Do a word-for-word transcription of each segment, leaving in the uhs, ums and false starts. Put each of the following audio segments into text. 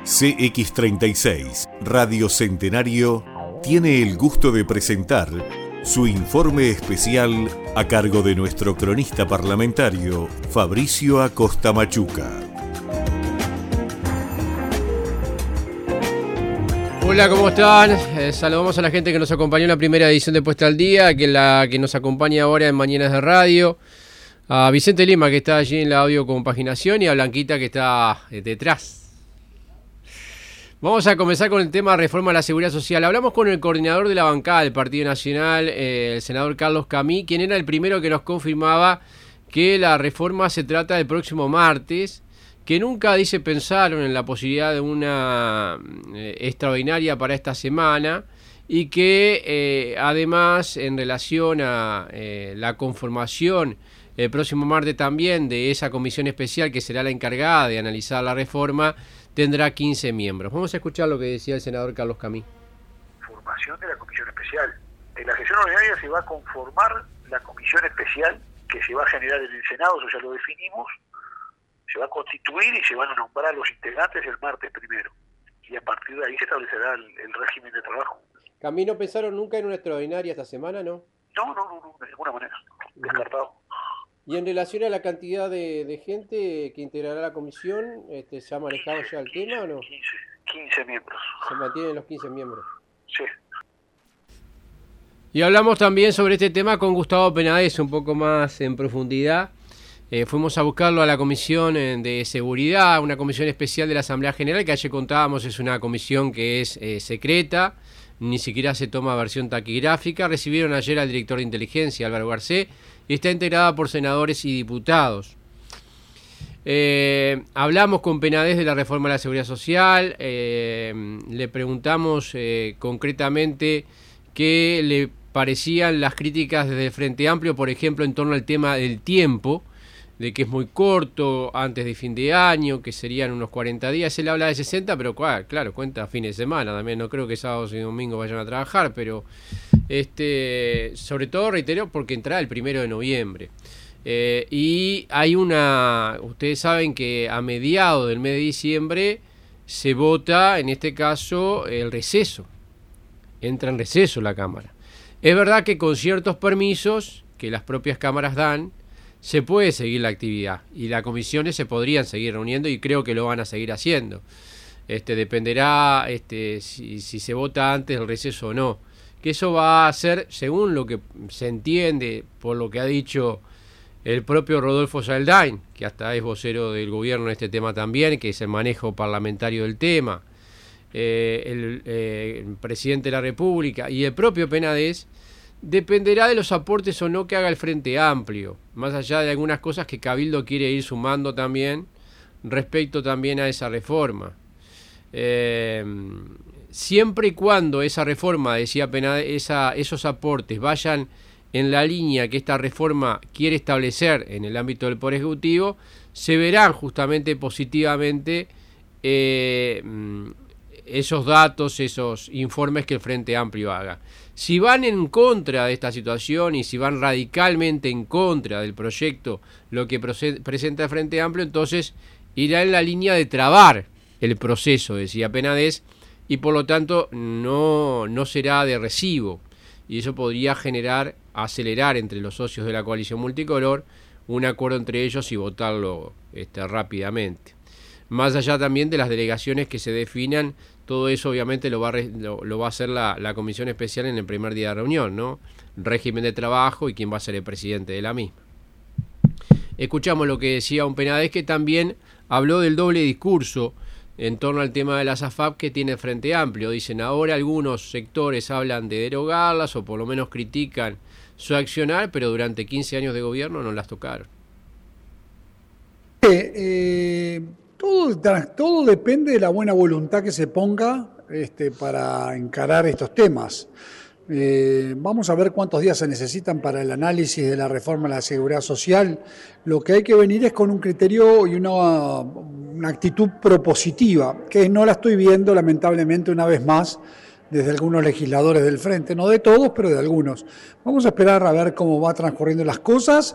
C X treinta y seis, Radio Centenario, tiene el gusto de presentar su informe especial a cargo de nuestro cronista parlamentario, Fabricio Acosta Machuca. Hola, ¿cómo están? Eh, saludamos a la gente que nos acompañó en la primera edición de Puesta al Día, que la que nos acompaña ahora en Mañanas de Radio, a Vicente Lima, que está allí en la audio compaginación, y a Blanquita, que está eh, detrás. Vamos a comenzar con el tema de reforma de la seguridad social. Hablamos con el coordinador de la bancada del Partido Nacional, eh, el senador Carlos Camí, quien era el primero que nos confirmaba que la reforma se trata del próximo martes, que nunca, dice, pensaron en la posibilidad de una eh, extraordinaria para esta semana, y que eh, además, en relación a eh, la conformación el próximo martes también de esa comisión especial que será la encargada de analizar la reforma, tendrá quince miembros. Vamos a escuchar lo que decía el senador Carlos Camí. Formación de la comisión especial. En la sesión ordinaria se va a conformar la comisión especial que se va a generar en el Senado, eso ya lo definimos, se va a constituir y se van a nombrar los integrantes el martes primero. Y a partir de ahí se establecerá el, el régimen de trabajo. Camí, ¿no pensaron nunca en una extraordinaria esta semana, no? No, no, no, no, de ninguna manera. Descartado. Y en relación a la cantidad de, de gente que integrará la comisión, este, ¿se ha manejado quince, ya el quince, tema o no? quince, quince miembros. ¿Se mantienen los quince miembros? Sí. Y hablamos también sobre este tema con Gustavo Penades un poco más en profundidad. Eh, fuimos a buscarlo a la Comisión de Seguridad, una comisión especial de la Asamblea General, que ayer contábamos es una comisión que es eh, secreta, ni siquiera se toma versión taquigráfica. Recibieron ayer al director de inteligencia, Álvaro Garcés, y está integrada por senadores y diputados. Eh, hablamos con Penades de la reforma de la seguridad social, eh, le preguntamos eh, concretamente qué le parecían las críticas desde el Frente Amplio, por ejemplo, en torno al tema del tiempo, de que es muy corto, antes de fin de año, que serían unos cuarenta días. Él habla de sesenta, pero claro, cuenta fines de semana también. No creo que sábados y domingos vayan a trabajar, pero este, sobre todo, reitero, porque entra el primero de noviembre. Eh, y hay una, ustedes saben que a mediados del mes de diciembre se vota, en este caso, el receso. Entra en receso la Cámara. Es verdad que con ciertos permisos que las propias cámaras dan, se puede seguir la actividad y las comisiones se podrían seguir reuniendo, y creo que lo van a seguir haciendo. Este, dependerá este, si, si se vota antes del receso o no. Que eso va a ser, según lo que se entiende, por lo que ha dicho el propio Rodolfo Saldain, que hasta es vocero del gobierno en este tema también, que es el manejo parlamentario del tema, eh, el, eh, el presidente de la República y el propio Penades. Dependerá de los aportes o no que haga el Frente Amplio, más allá de algunas cosas que Cabildo quiere ir sumando también respecto también a esa reforma. Eh, siempre y cuando esa reforma, decía Penades, esa, esos aportes vayan en la línea que esta reforma quiere establecer en el ámbito del Poder Ejecutivo, se verán justamente positivamente eh, esos datos, esos informes que el Frente Amplio haga. Si van en contra de esta situación y si van radicalmente en contra del proyecto, lo que presenta el Frente Amplio, entonces irá en la línea de trabar el proceso, decía Penades, y por lo tanto no, no será de recibo. Y eso podría generar, acelerar entre los socios de la coalición multicolor un acuerdo entre ellos y votarlo este, rápidamente. Más allá también de las delegaciones que se definan, todo eso obviamente lo va a, re, lo, lo va a hacer la, la comisión especial en el primer día de reunión, ¿no? Régimen de trabajo y quién va a ser el presidente de la misma. Escuchamos lo que decía un Penades, que también habló del doble discurso en torno al tema de las A F A P que tiene el Frente Amplio. Dicen, ahora algunos sectores hablan de derogarlas o por lo menos critican su accionar, pero durante quince años de gobierno no las tocaron. Eh, eh... Todo, todo depende de la buena voluntad que se ponga este, para encarar estos temas. Eh, vamos a ver cuántos días se necesitan para el análisis de la reforma de la seguridad social. Lo que hay que venir es con un criterio y una, una actitud propositiva, que no la estoy viendo lamentablemente una vez más desde algunos legisladores del Frente, no de todos, pero de algunos. Vamos a esperar a ver cómo va transcurriendo las cosas.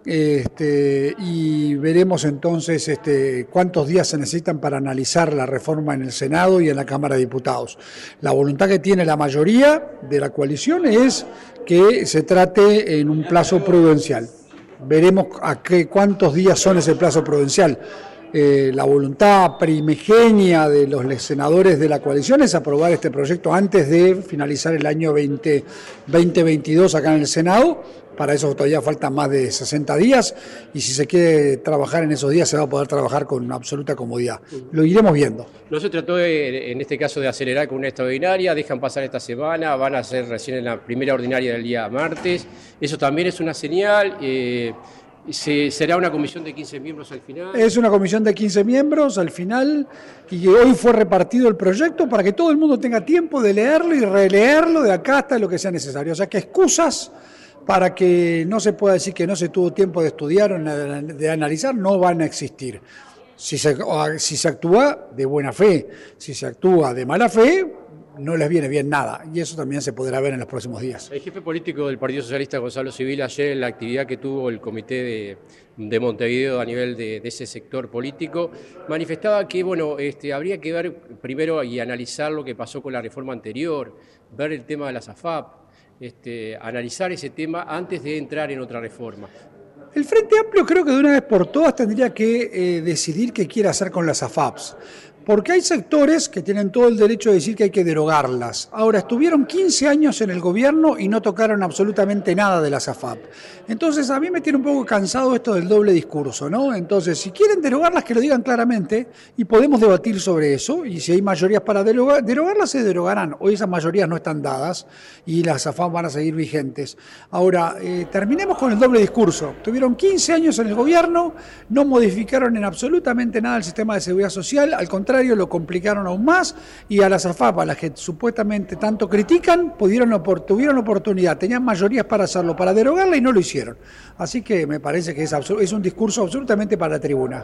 Este, y veremos entonces este, cuántos días se necesitan para analizar la reforma en el Senado y en la Cámara de Diputados. La voluntad que tiene la mayoría de la coalición es que se trate en un plazo prudencial. Veremos a qué, cuántos días son ese plazo prudencial. Eh, la voluntad primigenia de los senadores de la coalición es aprobar este proyecto antes de finalizar el año veinte veintidós acá en el Senado. Para eso todavía faltan más de sesenta días y si se quiere trabajar en esos días se va a poder trabajar con absoluta comodidad. Lo iremos viendo. No se trató de, en este caso de acelerar con una extraordinaria, dejan pasar esta semana, van a ser recién en la primera ordinaria del día martes. Eso también es una señal. Eh, Se, ¿Será una comisión de quince miembros al final? Es una comisión de quince miembros al final y hoy fue repartido el proyecto para que todo el mundo tenga tiempo de leerlo y releerlo de acá hasta lo que sea necesario. O sea que excusas para que no se pueda decir que no se tuvo tiempo de estudiar o de analizar no van a existir. Si se, si se actúa de buena fe, si se actúa de mala fe, no les viene bien nada, y eso también se podrá ver en los próximos días. El jefe político del Partido Socialista, Gonzalo Civil, ayer en la actividad que tuvo el comité de, de Montevideo a nivel de, de ese sector político, manifestaba que bueno, este, habría que ver primero y analizar lo que pasó con la reforma anterior, ver el tema de las A F A P, este, analizar ese tema antes de entrar en otra reforma. El Frente Amplio creo que de una vez por todas tendría que eh, decidir qué quiere hacer con las A F A Ps. Porque hay sectores que tienen todo el derecho de decir que hay que derogarlas. Ahora, estuvieron quince años en el gobierno y no tocaron absolutamente nada de las A F A P. Entonces, a mí me tiene un poco cansado esto del doble discurso, ¿no? Entonces, si quieren derogarlas, que lo digan claramente y podemos debatir sobre eso. Y si hay mayorías para derogar, derogarlas, se derogarán. Hoy esas mayorías no están dadas y las A F A P van a seguir vigentes. Ahora, eh, terminemos con el doble discurso. Tuvieron quince años en el gobierno, no modificaron en absolutamente nada el sistema de seguridad social, al contrario, lo complicaron aún más y a las A F A P, a las que supuestamente tanto critican, pudieron, tuvieron oportunidad, tenían mayorías para hacerlo, para derogarla y no lo hicieron. Así que me parece que es, es un discurso absolutamente para la tribuna.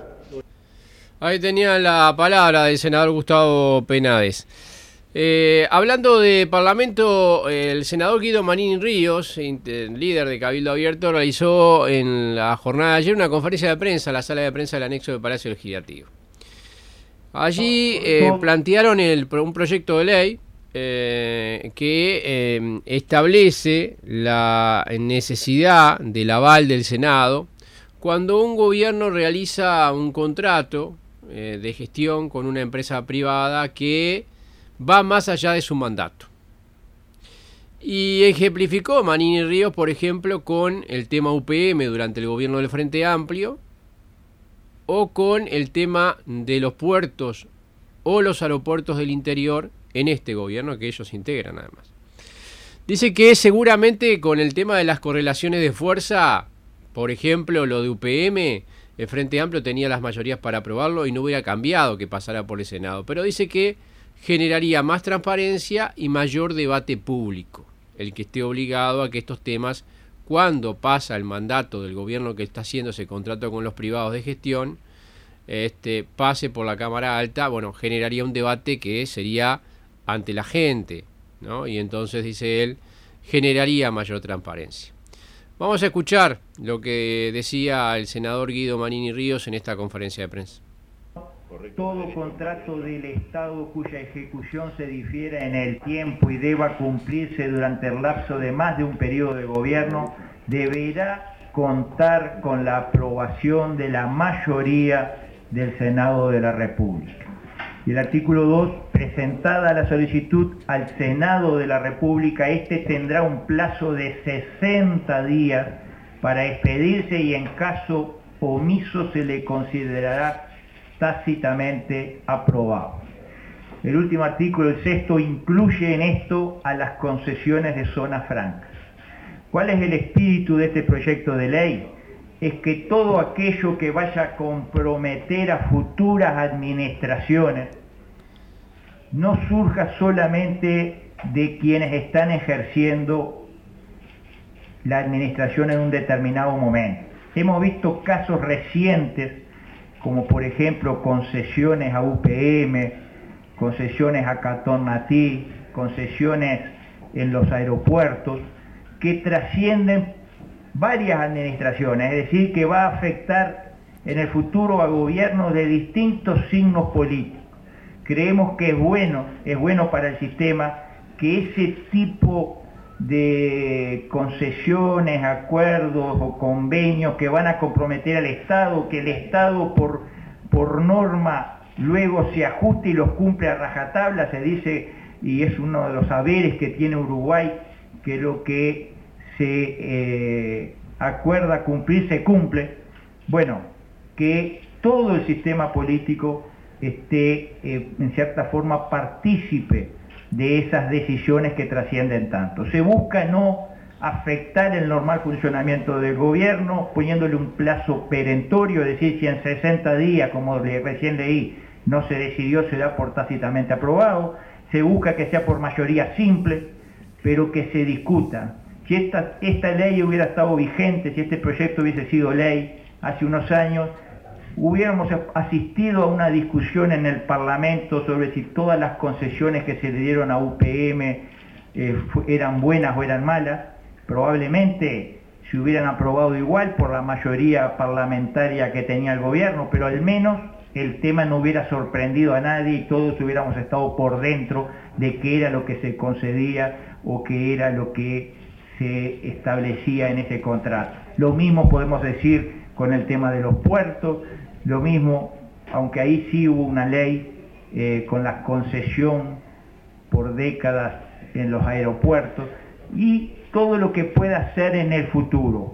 Ahí tenía la palabra del senador Gustavo Penades. Eh, hablando de Parlamento, el senador Guido Manini Ríos, líder de Cabildo Abierto, realizó en la jornada de ayer una conferencia de prensa en la sala de prensa del anexo del Palacio Legislativo. Allí eh, plantearon el, un proyecto de ley eh, que eh, establece la necesidad del aval del Senado cuando un gobierno realiza un contrato eh, de gestión con una empresa privada que va más allá de su mandato. Y ejemplificó Manini Ríos, por ejemplo, con el tema U P M durante el gobierno del Frente Amplio, o con el tema de los puertos o los aeropuertos del interior en este gobierno que ellos integran además. Dice que seguramente con el tema de las correlaciones de fuerza, por ejemplo lo de U P M, el Frente Amplio tenía las mayorías para aprobarlo y no hubiera cambiado que pasara por el Senado. Pero dice que generaría más transparencia y mayor debate público, el que esté obligado a que estos temas, cuando pasa el mandato del gobierno que está haciendo ese contrato con los privados de gestión, este, pase por la Cámara Alta, bueno, generaría un debate que sería ante la gente, ¿no? Y entonces, dice él, generaría mayor transparencia. Vamos a escuchar lo que decía el senador Guido Manini Ríos en esta conferencia de prensa. Todo contrato del Estado cuya ejecución se difiera en el tiempo y deba cumplirse durante el lapso de más de un periodo de gobierno deberá contar con la aprobación de la mayoría del Senado de la República. Y el artículo dos, presentada la solicitud al Senado de la República, este tendrá un plazo de sesenta días para expedirse y en caso omiso se le considerará tácitamente aprobado. El último artículo, el sexto, incluye en esto a las concesiones de zonas francas. ¿Cuál es el espíritu de este proyecto de ley? Es que todo aquello que vaya a comprometer a futuras administraciones no surja solamente de quienes están ejerciendo la administración en un determinado momento. Hemos visto casos recientes como por ejemplo concesiones a U P M, concesiones a Catonatí, concesiones en los aeropuertos, que trascienden varias administraciones, es decir, que va a afectar en el futuro a gobiernos de distintos signos políticos. Creemos que es bueno, es bueno para el sistema que ese tipo de concesiones, acuerdos o convenios que van a comprometer al Estado, que el Estado por, por norma luego se ajuste y los cumple a rajatabla, se dice, y es uno de los saberes que tiene Uruguay, que lo que se eh, acuerda cumplir se cumple. Bueno, que todo el sistema político esté eh, en cierta forma partícipe de esas decisiones que trascienden tanto. Se busca no afectar el normal funcionamiento del gobierno poniéndole un plazo perentorio, es decir, si en sesenta días, como recién leí, no se decidió, se da por tácitamente aprobado. Se busca que sea por mayoría simple, pero que se discuta. Si esta, esta ley hubiera estado vigente, si este proyecto hubiese sido ley hace unos años, hubiéramos asistido a una discusión en el Parlamento sobre si todas las concesiones que se le dieron a U P M eh, eran buenas o eran malas. Probablemente se hubieran aprobado igual por la mayoría parlamentaria que tenía el gobierno, pero al menos el tema no hubiera sorprendido a nadie y todos hubiéramos estado por dentro de qué era lo que se concedía o qué era lo que se establecía en ese contrato. Lo mismo podemos decir con el tema de los puertos, lo mismo, aunque ahí sí hubo una ley eh, con la concesión por décadas en los aeropuertos y todo lo que pueda hacer en el futuro.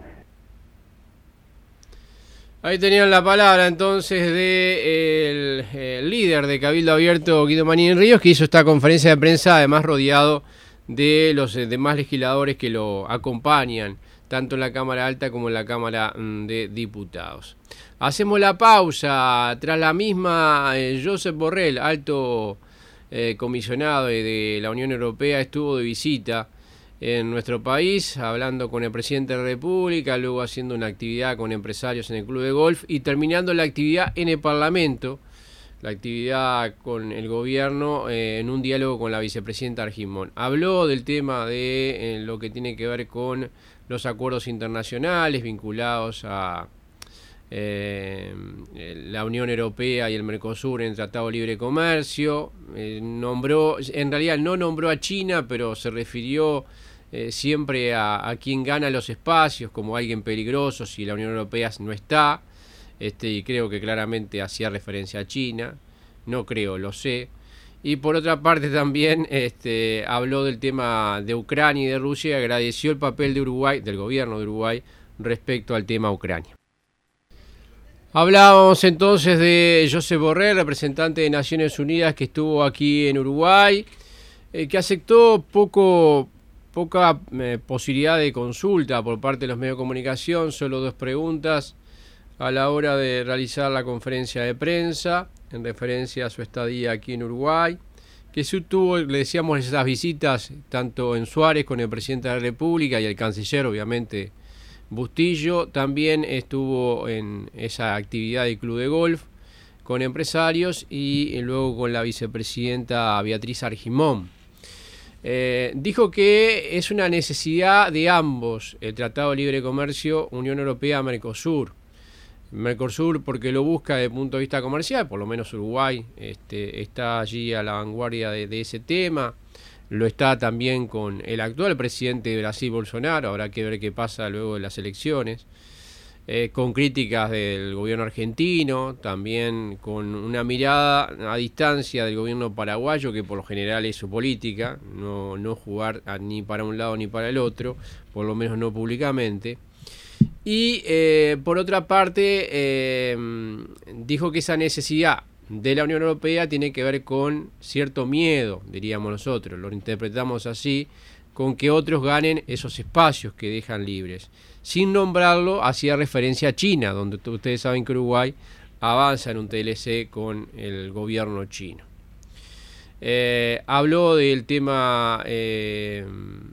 Ahí tenían la palabra entonces de el, el líder de Cabildo Abierto, Guido Manín Ríos, que hizo esta conferencia de prensa, además rodeado de los demás legisladores que lo acompañan, tanto en la Cámara Alta como en la Cámara de Diputados. Hacemos la pausa. Tras la misma, eh, Josep Borrell, alto eh, comisionado de la Unión Europea, estuvo de visita en nuestro país, hablando con el presidente de la República, luego haciendo una actividad con empresarios en el club de golf y terminando la actividad en el Parlamento, la actividad con el gobierno eh, en un diálogo con la vicepresidenta Argimón. Habló del tema de eh, lo que tiene que ver con los acuerdos internacionales vinculados a eh, la Unión Europea y el Mercosur en Tratado de Libre Comercio. Eh, nombró, en realidad no nombró a China, pero se refirió Eh, siempre a, a quien gana los espacios como alguien peligroso si la Unión Europea no está, este, y creo que claramente hacía referencia a China, no creo, lo sé. Y por otra parte también este, habló del tema de Ucrania y de Rusia y agradeció el papel de Uruguay, del gobierno de Uruguay, respecto al tema Ucrania. Hablábamos entonces de Josep Borrell, representante de Naciones Unidas que estuvo aquí en Uruguay, eh, que aceptó poco... Poca eh, posibilidad de consulta por parte de los medios de comunicación, solo dos preguntas a la hora de realizar la conferencia de prensa en referencia a su estadía aquí en Uruguay, que se tuvo, le decíamos, esas visitas tanto en Suárez con el presidente de la República y el canciller, obviamente, Bustillo. También estuvo en esa actividad del club de golf con empresarios y luego con la vicepresidenta Beatriz Argimón. Eh, dijo que es una necesidad de ambos el Tratado de Libre Comercio Unión Europea-Mercosur. Mercosur porque lo busca desde el punto de vista comercial, por lo menos Uruguay este, está allí a la vanguardia de, de ese tema. Lo está también con el actual presidente de Brasil, Bolsonaro, habrá que ver qué pasa luego de las elecciones. Eh, con críticas del gobierno argentino, también con una mirada a distancia del gobierno paraguayo, que por lo general es su política, no, no jugar a, ni para un lado ni para el otro, por lo menos no públicamente. Y eh, por otra parte, eh, dijo que esa necesidad de la Unión Europea tiene que ver con cierto miedo, diríamos nosotros, lo interpretamos así, con que otros ganen esos espacios que dejan libres. Sin nombrarlo, hacía referencia a China, donde ustedes saben que Uruguay avanza en un T L C con el gobierno chino. Eh, habló del tema eh,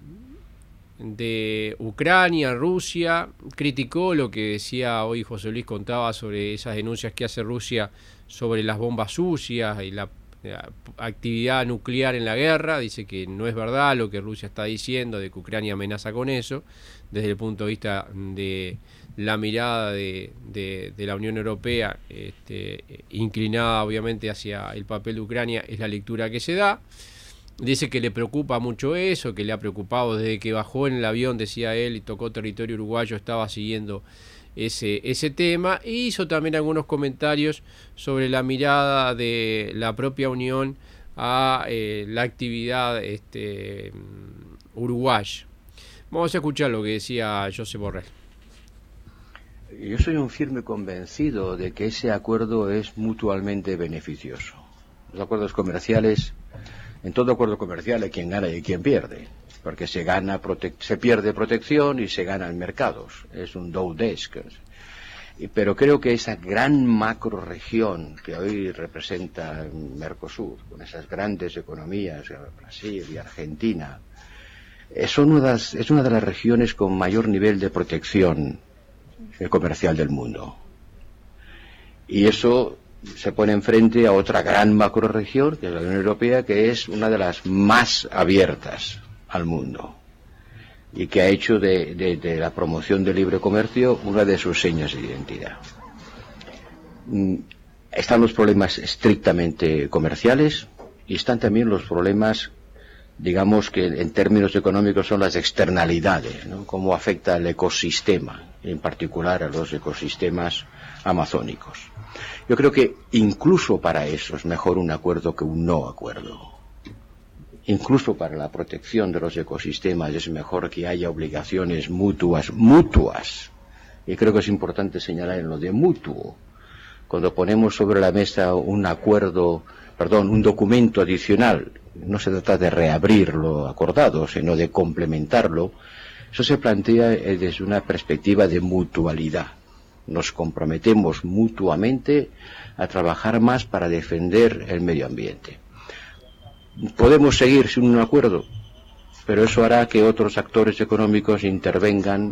de Ucrania, Rusia, criticó lo que decía hoy José Luis, contaba sobre esas denuncias que hace Rusia sobre las bombas sucias y la actividad nuclear en la guerra, dice que no es verdad lo que Rusia está diciendo, de que Ucrania amenaza con eso, desde el punto de vista de la mirada de, de, de la Unión Europea, este, inclinada obviamente hacia el papel de Ucrania, es la lectura que se da. Dice que le preocupa mucho eso, que le ha preocupado desde que bajó en el avión, decía él, y tocó territorio uruguayo, estaba siguiendo ese, ese tema, e hizo también algunos comentarios sobre la mirada de la propia Unión a eh, la actividad este, uruguaya. Vamos a escuchar lo que decía José Borrell. Yo soy un firme convencido de que ese acuerdo es mutuamente beneficioso. Los acuerdos comerciales, en todo acuerdo comercial hay quien gana y hay quien pierde, porque se gana prote- se pierde protección y se ganan mercados. Es un do desk. Pero creo que esa gran macroregión que hoy representa Mercosur, con esas grandes economías, Brasil y Argentina, es una de las, es una de las regiones con mayor nivel de protección comercial del mundo. Y eso se pone enfrente a otra gran macroregión, que es la Unión Europea, que es una de las más abiertas al mundo y que ha hecho de, de, de la promoción del libre comercio una de sus señas de identidad. Están los problemas estrictamente comerciales y están también los problemas, digamos, que en términos económicos son las externalidades, ¿no? Cómo afecta al ecosistema, en particular a los ecosistemas amazónicos. Yo creo que incluso para eso es mejor un acuerdo que un no acuerdo. Incluso para la protección de los ecosistemas es mejor que haya obligaciones mutuas, mutuas. Y creo que es importante señalar en lo de mutuo. Cuando ponemos sobre la mesa un acuerdo, perdón, un documento adicional, no se trata de reabrir lo acordado, sino de complementarlo. Eso se plantea desde una perspectiva de mutualidad. Nos comprometemos mutuamente a trabajar más para defender el medio ambiente. Podemos seguir sin un acuerdo, pero eso hará que otros actores económicos intervengan.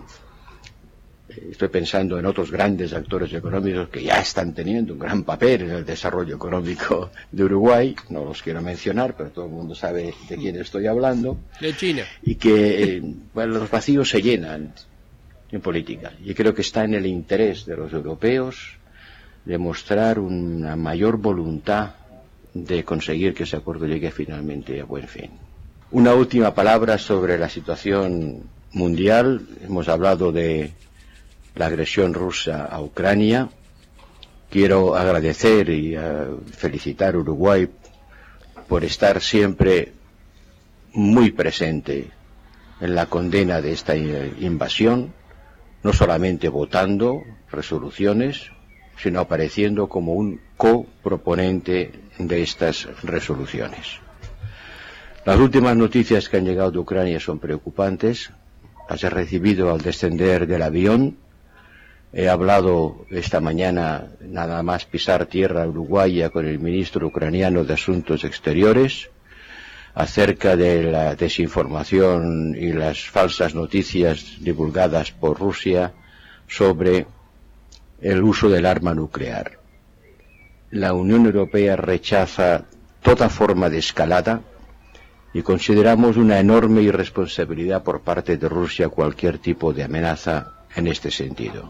Estoy pensando en otros grandes actores económicos que ya están teniendo un gran papel en el desarrollo económico de Uruguay. No los quiero mencionar, pero todo el mundo sabe de quién estoy hablando. De China. Y que eh, bueno, los vacíos se llenan en política. Y creo que está en el interés de los europeos demostrar una mayor voluntad de conseguir que ese acuerdo llegue finalmente a buen fin. Una última palabra sobre la situación mundial. Hemos hablado de la agresión rusa a Ucrania. Quiero agradecer y uh, felicitar a Uruguay por estar siempre muy presente en la condena de esta invasión, no solamente votando resoluciones, sino apareciendo como un coproponente de estas resoluciones. Las últimas noticias que han llegado de Ucrania son preocupantes. Las he recibido al descender del avión. He hablado esta mañana, nada más pisar tierra uruguaya, con el ministro ucraniano de Asuntos Exteriores acerca de la desinformación y las falsas noticias divulgadas por Rusia sobre el uso del arma nuclear. La Unión Europea rechaza toda forma de escalada y consideramos una enorme irresponsabilidad por parte de Rusia cualquier tipo de amenaza en este sentido.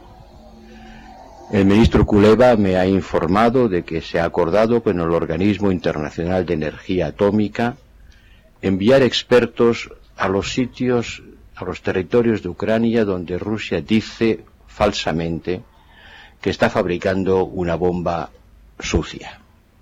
El ministro Kuleva me ha informado de que se ha acordado con el Organismo Internacional de Energía Atómica enviar expertos a los sitios, a los territorios de Ucrania donde Rusia dice falsamente que está fabricando una bomba sucia.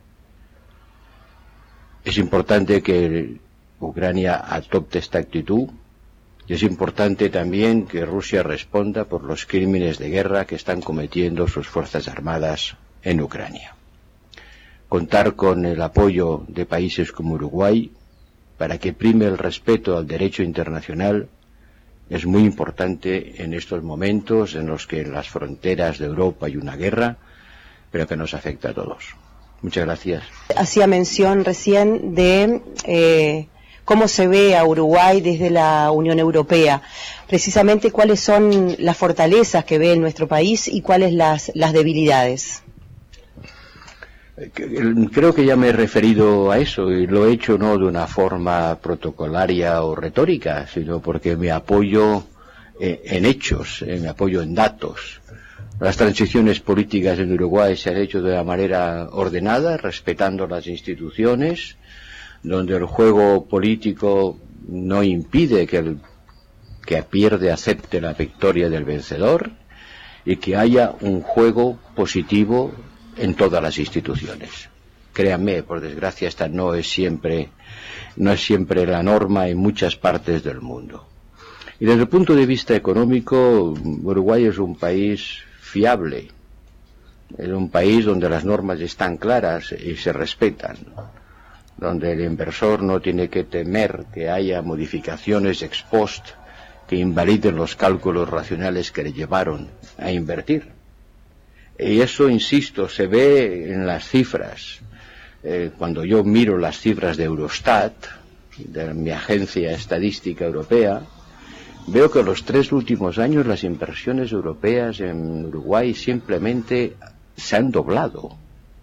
Es importante que Ucrania adopte esta actitud y es importante también que Rusia responda por los crímenes de guerra que están cometiendo sus fuerzas armadas en Ucrania. Contar con el apoyo de países como Uruguay para que prime el respeto al derecho internacional es muy importante en estos momentos en los que en las fronteras de Europa hay una guerra, pero que nos afecta a todos. Muchas gracias. Hacía mención recién de eh, cómo se ve a Uruguay desde la Unión Europea. Precisamente, ¿cuáles son las fortalezas que ve en nuestro país y cuáles las, las debilidades? Creo que ya me he referido a eso y lo he hecho no de una forma protocolaria o retórica, sino porque me apoyo en hechos, me apoyo en datos. Las transiciones políticas en Uruguay se han hecho de una manera ordenada, respetando las instituciones, donde el juego político no impide que el que pierde acepte la victoria del vencedor y que haya un juego positivo en todas las instituciones. Créanme, por desgracia, esta no es siempre, no es siempre la norma en muchas partes del mundo. Y desde el punto de vista económico, Uruguay es un país fiable, es un país donde las normas están claras y se respetan, donde el inversor no tiene que temer que haya modificaciones ex post que invaliden los cálculos racionales que le llevaron a invertir. Y eso, insisto, se ve en las cifras. Eh, cuando yo miro las cifras de Eurostat, de mi agencia estadística europea, veo que en los tres últimos años las inversiones europeas en Uruguay simplemente se han doblado.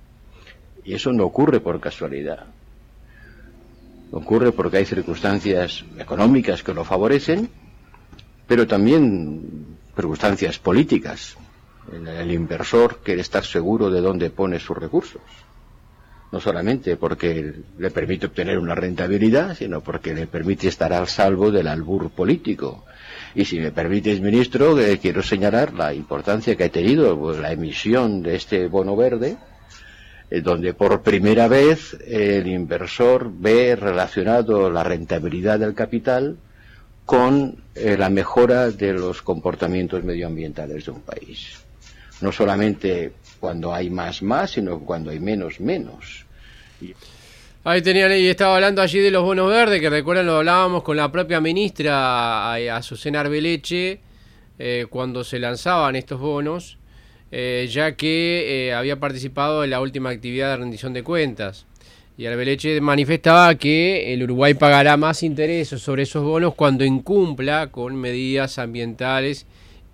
Y eso no ocurre por casualidad. Ocurre porque hay circunstancias económicas que lo favorecen, pero también circunstancias políticas. El inversor quiere estar seguro de dónde pone sus recursos, no solamente porque le permite obtener una rentabilidad, sino porque le permite estar al salvo del albur político. Y si me permites, ministro, eh, quiero señalar la importancia que ha tenido pues, la emisión de este bono verde, eh, donde por primera vez eh, el inversor ve relacionado la rentabilidad del capital con eh, la mejora de los comportamientos medioambientales de un país. No solamente cuando hay más, más, sino cuando hay menos, menos. Y... Ahí tenían, y estaba hablando allí de los bonos verdes, que recuerdan, lo hablábamos con la propia ministra Azucena Arbeleche, eh, cuando se lanzaban estos bonos, eh, ya que eh, había participado en la última actividad de rendición de cuentas. Y Arbeleche manifestaba que el Uruguay pagará más intereses sobre esos bonos cuando incumpla con medidas ambientales.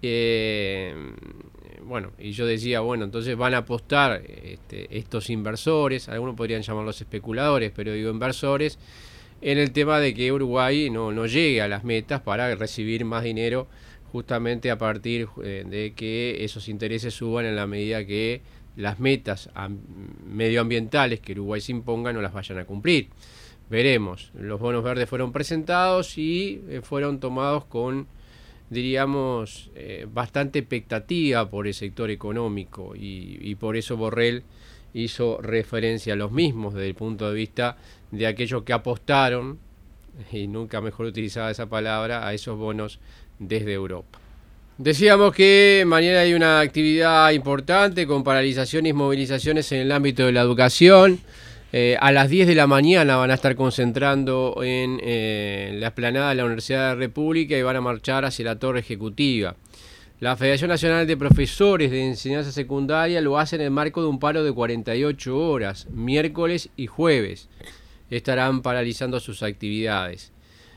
Eh, bueno, y yo decía, bueno, entonces van a apostar este, estos inversores, algunos podrían llamarlos especuladores, pero digo inversores, en el tema de que Uruguay no, no llegue a las metas para recibir más dinero, justamente a partir eh, de que esos intereses suban en la medida que las metas medioambientales que Uruguay se imponga no las vayan a cumplir. Veremos. Los bonos verdes fueron presentados y eh, fueron tomados con, diríamos, eh, bastante expectativa por el sector económico y, y por eso Borrell hizo referencia a los mismos desde el punto de vista de aquellos que apostaron, y nunca mejor utilizada esa palabra, a esos bonos desde Europa. Decíamos que mañana hay una actividad importante con paralizaciones y movilizaciones en el ámbito de la educación. Eh, a las diez de la mañana van a estar concentrando en eh, la explanada de la Universidad de la República y van a marchar hacia la Torre Ejecutiva. La Federación Nacional de Profesores de Enseñanza Secundaria lo hace en el marco de un paro de cuarenta y ocho horas, miércoles y jueves. Estarán paralizando sus actividades.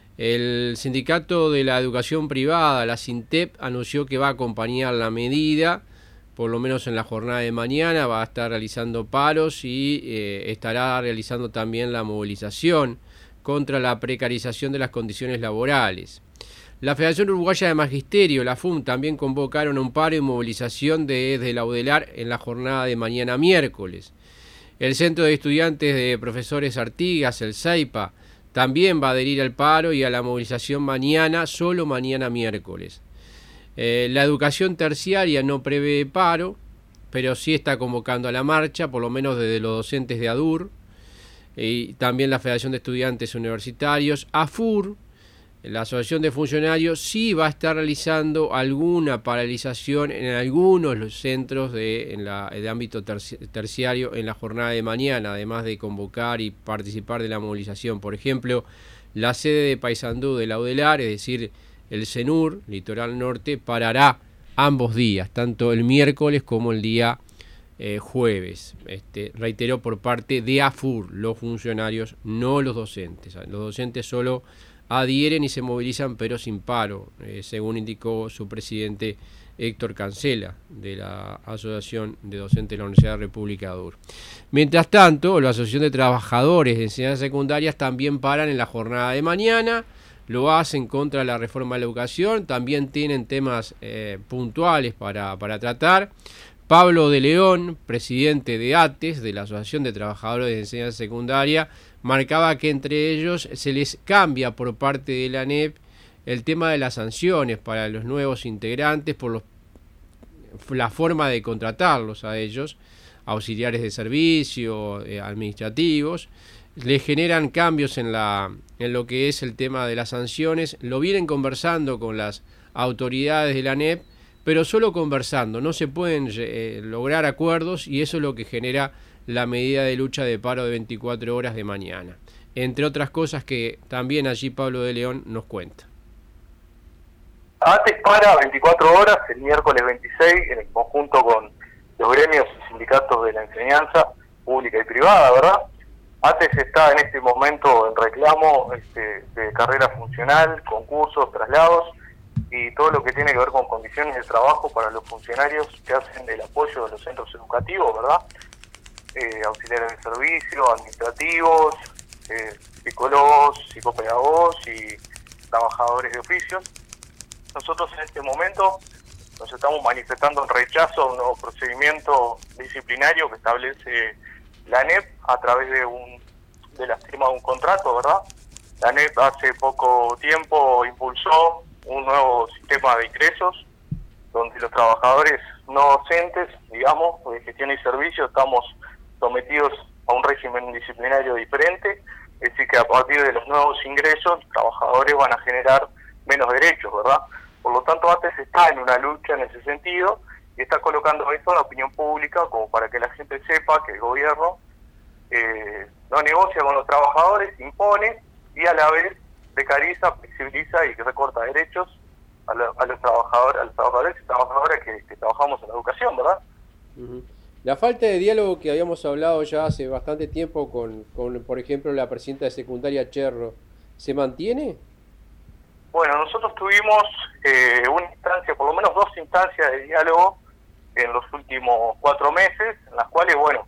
El Sindicato de la Educación Privada, la SINTEP, anunció que va a acompañar la medida, por lo menos en la jornada de mañana, va a estar realizando paros y eh, estará realizando también la movilización contra la precarización de las condiciones laborales. La Federación Uruguaya de Magisterio, la F U M, también convocaron un paro y movilización desde la UDELAR en la jornada de mañana miércoles. El Centro de Estudiantes de Profesores Artigas, el CEIPA, también va a adherir al paro y a la movilización mañana, solo mañana miércoles. Eh, la educación terciaria no prevé paro, pero sí está convocando a la marcha, por lo menos desde los docentes de ADUR, y también la Federación de Estudiantes Universitarios. AFUR, la Asociación de Funcionarios, sí va a estar realizando alguna paralización en algunos de los centros de, en la, de ámbito terciario en la jornada de mañana, además de convocar y participar de la movilización. Por ejemplo, la sede de Paysandú de la UDELAR, es decir, el CENUR, Litoral Norte, parará ambos días, tanto el miércoles como el día eh, jueves. Este, reitero, por parte de AFUR, los funcionarios, no los docentes. Los docentes solo adhieren y se movilizan, pero sin paro, eh, según indicó su presidente Héctor Cancela, de la Asociación de Docentes de la Universidad República de Adur. Mientras tanto, la Asociación de Trabajadores de Enseñanzas Secundarias también paran en la jornada de mañana, lo hacen contra la reforma de la educación, también tienen temas eh, puntuales para, para tratar. Pablo de León, presidente de ATES, de la Asociación de Trabajadores de Enseñanza Secundaria, marcaba que entre ellos se les cambia por parte de la ANEP el tema de las sanciones para los nuevos integrantes por los, la forma de contratarlos a ellos, auxiliares de servicio, eh, administrativos. Les generan cambios en, la, en lo que es el tema de las sanciones. Lo vienen conversando con las autoridades de la ANEP, pero solo conversando, no se pueden eh, lograr acuerdos, y eso es lo que genera la medida de lucha de paro de veinticuatro horas de mañana, entre otras cosas que también allí Pablo de León nos cuenta. ATES para veinticuatro horas el miércoles veintiséis en conjunto con los gremios y sindicatos de la enseñanza pública y privada, ¿verdad? ATES está en este momento en reclamo este, de carrera funcional, concursos, traslados y todo lo que tiene que ver con condiciones de trabajo para los funcionarios que hacen el apoyo de los centros educativos, ¿verdad? Eh, auxiliares de servicio, administrativos, eh, psicólogos, psicopedagogos y trabajadores de oficios. Nosotros en este momento nos estamos manifestando en rechazo a un nuevo procedimiento disciplinario que establece la ANEP a través de un de la firma de un contrato, ¿verdad? La ANEP hace poco tiempo impulsó un nuevo sistema de ingresos donde los trabajadores no docentes, digamos, de gestión y servicio, estamos sometidos a un régimen disciplinario diferente, es decir que a partir de los nuevos ingresos, los trabajadores van a generar menos derechos, ¿verdad? Por lo tanto, ATES está en una lucha en ese sentido y está colocando esto en la opinión pública como para que la gente sepa que el gobierno eh, no negocia con los trabajadores, impone y a la vez precariza, flexibiliza y que recorta derechos a, la, a los trabajadores, a los trabajadores y trabajadoras que, que trabajamos en la educación, ¿verdad? Uh-huh. La falta de diálogo que habíamos hablado ya hace bastante tiempo con, con por ejemplo, la presidenta de secundaria Cherro, ¿se mantiene? Bueno, nosotros tuvimos eh, una instancia, por lo menos dos instancias de diálogo en los últimos cuatro meses, en las cuales, bueno,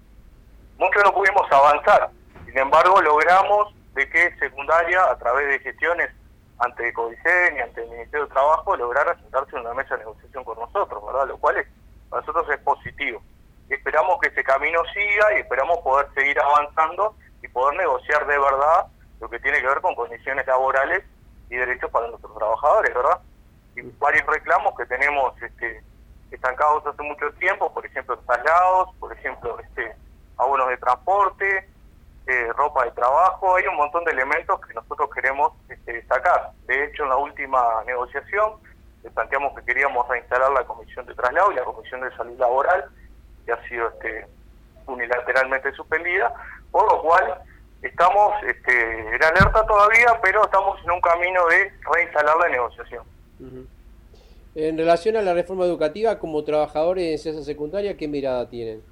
mucho no pudimos avanzar. Sin embargo, logramos de que secundaria, a través de gestiones ante Codicen y ante el Ministerio de Trabajo, lograra sentarse en una mesa de negociación con nosotros, ¿verdad? Lo cual es, para nosotros es positivo. Y esperamos que ese camino siga y esperamos poder seguir avanzando y poder negociar de verdad lo que tiene que ver con condiciones laborales y derechos para nuestros trabajadores, ¿verdad? Y varios reclamos que tenemos este, estancados hace mucho tiempo, por ejemplo, traslados, por ejemplo, este, abonos de transporte, eh, ropa de trabajo, hay un montón de elementos que nosotros queremos este, destacar. De hecho, en la última negociación les planteamos que queríamos reinstalar la Comisión de Traslado y la Comisión de Salud Laboral, que ha sido este, unilateralmente suspendida, por lo cual estamos este, en alerta todavía, pero estamos en un camino de reinstalar la negociación. Uh-huh. En relación a la reforma educativa, como trabajadores de enseñanza secundaria, ¿qué mirada tienen?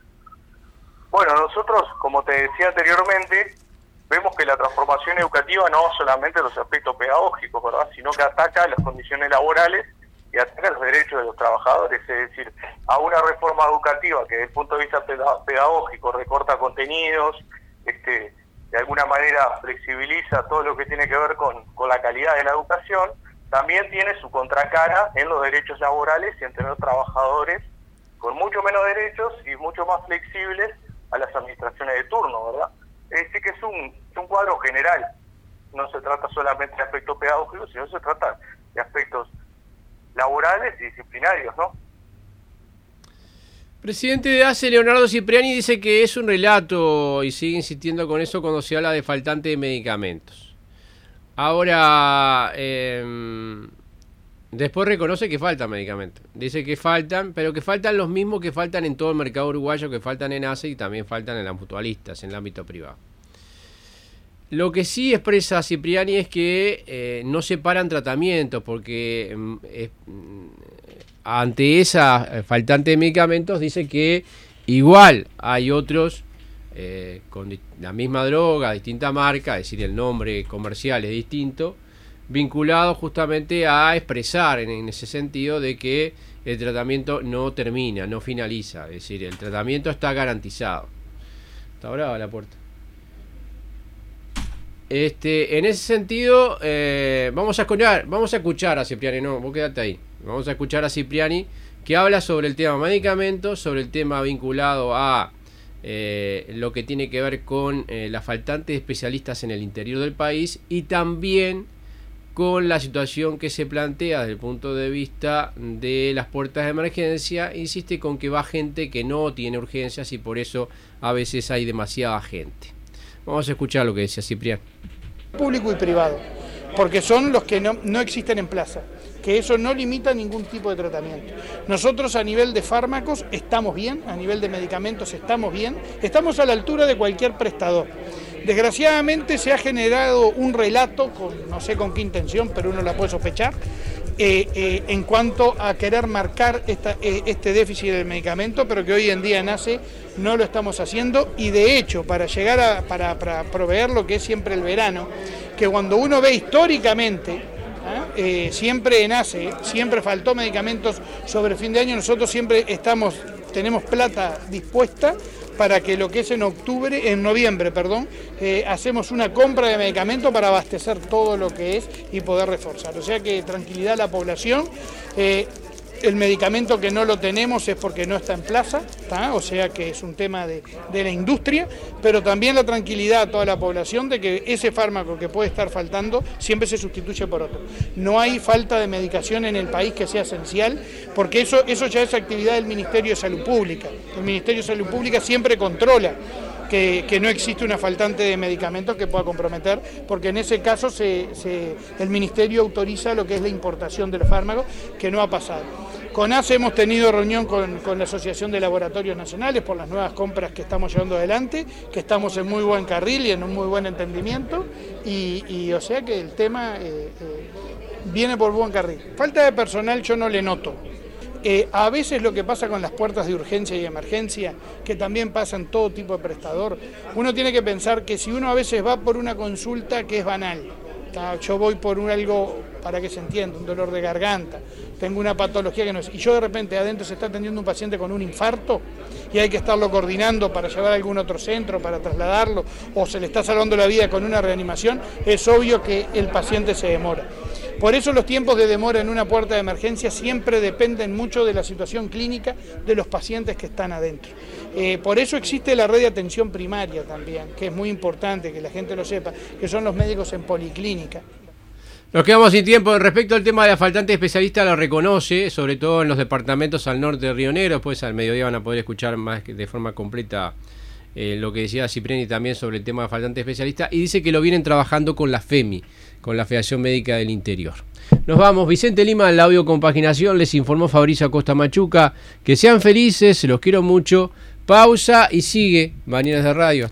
Bueno, nosotros, como te decía anteriormente, vemos que la transformación educativa no solamente los aspectos pedagógicos, ¿verdad?, sino que ataca las condiciones laborales y ataca los derechos de los trabajadores. Es decir, a una reforma educativa que desde el punto de vista pedagógico recorta contenidos, este de alguna manera flexibiliza todo lo que tiene que ver con, con la calidad de la educación, también tiene su contracara en los derechos laborales y en tener trabajadores con mucho menos derechos y mucho más flexibles a las administraciones de turno, ¿verdad? Es decir, que es un, es un cuadro general, no se trata solamente de aspectos pedagógicos, sino se trata de aspectos laborales y disciplinarios, ¿no? Presidente de A C E, Leonardo Cipriani, dice que es un relato y sigue insistiendo con eso cuando se habla de faltante de medicamentos. Ahora, eh, después reconoce que faltan medicamentos. Dice que faltan, pero que faltan los mismos que faltan en todo el mercado uruguayo, que faltan en A C E y también faltan en las mutualistas, en el ámbito privado. Lo que sí expresa Cipriani es que eh, no separan tratamientos, porque eh, ante esa faltante de medicamentos dice que igual hay otros eh, con la misma droga, distinta marca, es decir, el nombre comercial es distinto, vinculado justamente a expresar en, en ese sentido de que el tratamiento no termina, no finaliza, es decir, el tratamiento está garantizado. Está brava la puerta. Este, en ese sentido, eh, vamos a escuchar, vamos a escuchar a Cipriani, no, vos quedate ahí. Vamos a escuchar a Cipriani, que habla sobre el tema medicamentos, sobre el tema vinculado a eh, lo que tiene que ver con eh, la faltante de especialistas en el interior del país y también con la situación que se plantea desde el punto de vista de las puertas de emergencia. Insiste con que va gente que no tiene urgencias y por eso a veces hay demasiada gente. Vamos a escuchar lo que decía Cipriani. Público y privado, porque son los que no, no existen en plaza, que eso no limita ningún tipo de tratamiento. Nosotros a nivel de fármacos estamos bien, a nivel de medicamentos estamos bien, estamos a la altura de cualquier prestador. Desgraciadamente se ha generado un relato, con, no sé con qué intención, pero uno la puede sospechar, eh, eh, en cuanto a querer marcar esta, eh, este déficit del medicamento, pero que hoy en día en A C E no lo estamos haciendo, y de hecho para llegar a para, para proveer lo que es siempre el verano, que cuando uno ve históricamente, ¿eh? Eh, siempre en A C E, siempre faltó medicamentos sobre fin de año, nosotros siempre estamos, tenemos plata dispuesta para que lo que es en octubre, en noviembre, perdón, eh, hacemos una compra de medicamentos para abastecer todo lo que es y poder reforzar. O sea que tranquilidad a la población. Eh, El medicamento que no lo tenemos es porque no está en plaza, ¿tá? O sea que es un tema de, de la industria, pero también la tranquilidad a toda la población de que ese fármaco que puede estar faltando siempre se sustituye por otro. No hay falta de medicación en el país que sea esencial, porque eso, eso ya es actividad del Ministerio de Salud Pública. El Ministerio de Salud Pública siempre controla Que, que no existe una faltante de medicamentos que pueda comprometer, porque en ese caso se, se, el Ministerio autoriza lo que es la importación de los fármacos, que no ha pasado. Con A C E hemos tenido reunión con, con la Asociación de Laboratorios Nacionales por las nuevas compras que estamos llevando adelante, que estamos en muy buen carril y en un muy buen entendimiento, y, y o sea que el tema eh, eh, viene por buen carril. Falta de personal yo no le noto. Eh, a veces lo que pasa con las puertas de urgencia y emergencia, que también pasa en todo tipo de prestador, uno tiene que pensar que si uno a veces va por una consulta que es banal, ¿tá? Yo voy por un algo, para que se entienda, un dolor de garganta, tengo una patología que no es, y yo de repente adentro se está atendiendo un paciente con un infarto y hay que estarlo coordinando para llevar a algún otro centro, para trasladarlo, o se le está salvando la vida con una reanimación, es obvio que el paciente se demora. Por eso los tiempos de demora en una puerta de emergencia siempre dependen mucho de la situación clínica de los pacientes que están adentro. Eh, por eso existe la red de atención primaria también, que es muy importante que la gente lo sepa, que son los médicos en policlínica. Nos quedamos sin tiempo. Respecto al tema de la faltante especialista, lo reconoce, sobre todo en los departamentos al norte de Río Negro. Después al mediodía van a poder escuchar más de forma completa eh, lo que decía Cipriani también sobre el tema de faltante especialista. Y dice que lo vienen trabajando con la FEMI, con la Federación Médica del Interior. Nos vamos. Vicente Lima en la audio compaginación. Les informó Fabricio Acosta Machuca. Que sean felices, los quiero mucho. Pausa y sigue Mañanas de Radio.